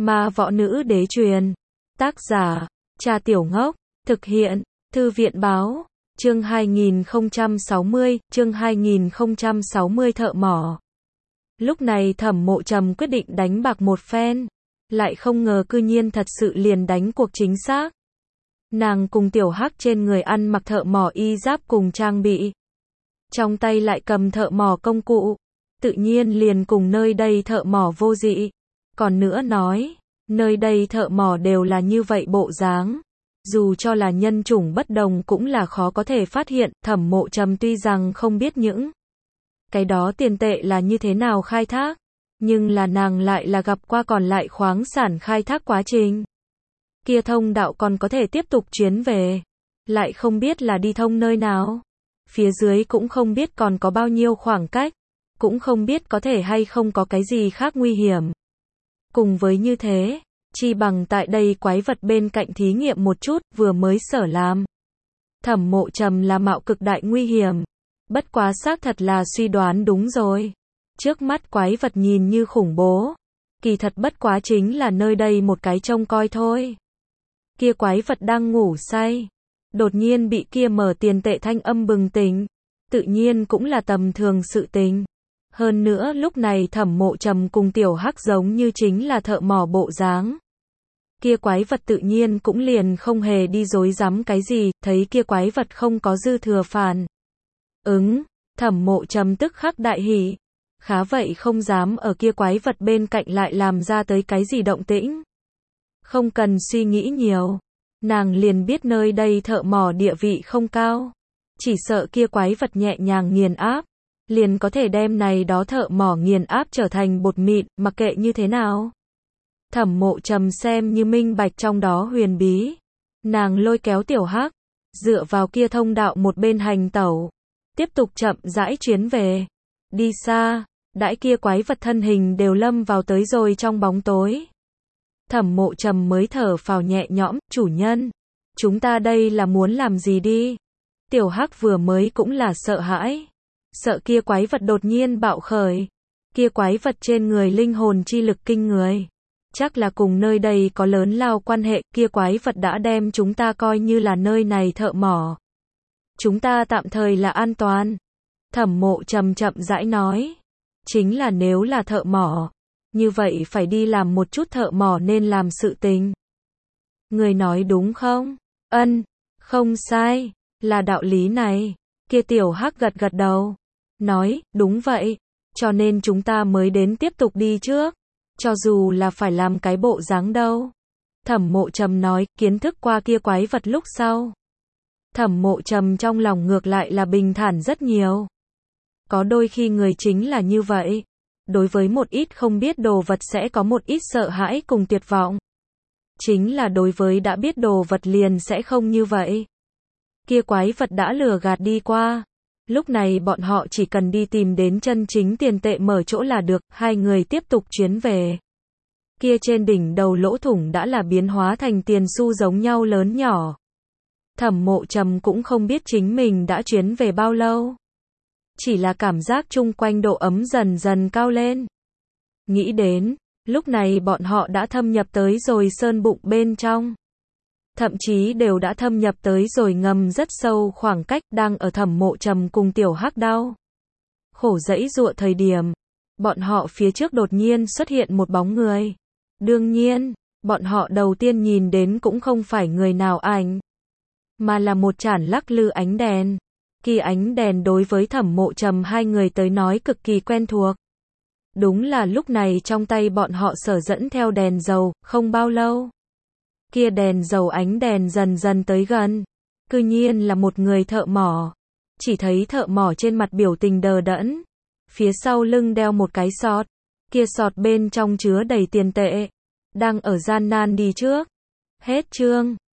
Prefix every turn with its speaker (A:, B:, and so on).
A: Ma võ nữ đế truyền. Tác giả, Trà Tiểu Ngốc. Thực hiện, Thư viện báo. Chương 2060, chương 2060 thợ mỏ. Lúc này Thẩm Mộ Trầm quyết định đánh bạc một phen. Lại không ngờ cư nhiên thật sự liền đánh cuộc chính xác. Nàng cùng Tiểu Hắc trên người ăn mặc thợ mỏ y giáp cùng trang bị. Trong tay lại cầm thợ mỏ công cụ. Tự nhiên liền cùng nơi đây thợ mỏ vô dị. Còn nữa nói, nơi đây thợ mỏ đều là như vậy bộ dáng. Dù cho là nhân chủng bất đồng cũng là khó có thể phát hiện. Thẩm Mộ Trầm tuy rằng không biết những cái đó tiền tệ là như thế nào khai thác, nhưng là nàng lại là gặp qua còn lại khoáng sản khai thác quá trình. Kia thông đạo còn có thể tiếp tục chuyến về, lại không biết là đi thông nơi nào. Phía dưới cũng không biết còn có bao nhiêu khoảng cách, cũng không biết có thể hay không có cái gì khác nguy hiểm. Cùng với như thế, chi bằng tại đây quái vật bên cạnh thí nghiệm một chút, vừa mới sở làm. Thẩm Mộ Trầm là mạo cực đại nguy hiểm. Bất quá xác thật là suy đoán đúng rồi. Trước mắt quái vật nhìn như khủng bố. Kỳ thật bất quá chính là nơi đây một cái trông coi thôi. Kia quái vật đang ngủ say. Đột nhiên bị kia mở tiền tệ thanh âm bừng tỉnh. Tự nhiên cũng là tầm thường sự tình. Hơn nữa lúc này Thẩm Mộ Trầm cùng Tiểu Hắc giống như chính là thợ mỏ bộ dáng. Kia quái vật tự nhiên cũng liền không hề đi dối rắm cái gì, thấy kia quái vật không có dư thừa phản Thẩm Mộ Trầm tức khắc đại hỉ. Khá vậy không dám ở kia quái vật bên cạnh lại làm ra tới cái gì động tĩnh. Không cần suy nghĩ nhiều. Nàng liền biết nơi đây thợ mỏ địa vị không cao. Chỉ sợ kia quái vật nhẹ nhàng nghiền áp. Liền có thể đem này đó thợ mỏ nghiền áp trở thành bột mịn, mặc kệ như thế nào. Thẩm Mộ Trầm xem như minh bạch trong đó huyền bí. Nàng lôi kéo Tiểu Hắc, dựa vào kia thông đạo một bên hành tẩu. Tiếp tục chậm rãi chuyến về. Đi xa, đãi kia quái vật thân hình đều lâm vào tới rồi trong bóng tối. Thẩm Mộ Trầm mới thở phào nhẹ nhõm, chủ nhân. Chúng ta đây là muốn làm gì đi? Tiểu Hắc vừa mới cũng là sợ hãi. Sợ kia quái vật đột nhiên bạo khởi. Kia quái vật trên người linh hồn chi lực kinh người. Chắc là cùng nơi đây có lớn lao quan hệ, kia quái vật đã đem chúng ta coi như là nơi này thợ mỏ. Chúng ta tạm thời là an toàn. Thẩm Mộ Trầm chậm rãi nói. Chính là nếu là thợ mỏ, như vậy phải đi làm một chút thợ mỏ nên làm sự tình. Người nói đúng không? Ân, không sai, là đạo lý này. Kia Tiểu Hắc gật gật đầu. Nói, đúng vậy. Cho nên chúng ta mới đến tiếp tục đi trước. Cho dù là phải làm cái bộ dáng đâu. Thẩm Mộ Trầm nói, kiến thức qua kia quái vật lúc sau. Thẩm Mộ Trầm trong lòng ngược lại là bình thản rất nhiều. Có đôi khi người chính là như vậy. Đối với một ít không biết đồ vật sẽ có một ít sợ hãi cùng tuyệt vọng. Chính là đối với đã biết đồ vật liền sẽ không như vậy. Kia quái vật đã lừa gạt đi qua. Lúc này bọn họ chỉ cần đi tìm đến chân chính tiền tệ mở chỗ là được. Hai người tiếp tục chuyến về. Kia trên đỉnh đầu lỗ thủng đã là biến hóa thành tiền xu giống nhau lớn nhỏ. Thẩm Mộ Trầm cũng không biết chính mình đã chuyến về bao lâu. Chỉ là cảm giác chung quanh độ ấm dần dần cao lên. Nghĩ đến, lúc này bọn họ đã thâm nhập tới rồi sơn bụng bên trong. Thậm chí đều đã thâm nhập tới rồi ngầm rất sâu khoảng cách đang ở Thẩm Mộ Trầm cùng Tiểu Hắc đau khổ giãy giụa thời điểm. Bọn họ phía trước đột nhiên xuất hiện một bóng người. Đương nhiên, bọn họ đầu tiên nhìn đến cũng không phải người nào ảnh, mà là một chản lắc lư ánh đèn. Kỳ ánh đèn đối với Thẩm Mộ Trầm hai người tới nói cực kỳ quen thuộc. Đúng là lúc này trong tay bọn họ sở dẫn theo đèn dầu, không bao lâu. Kia đèn dầu ánh đèn dần dần tới gần. Cư nhiên là một người thợ mỏ. Chỉ thấy thợ mỏ trên mặt biểu tình đờ đẫn. Phía sau lưng đeo một cái sọt. Kia sọt bên trong chứa đầy tiền tệ. Đang ở gian nan đi trước. Hết chương.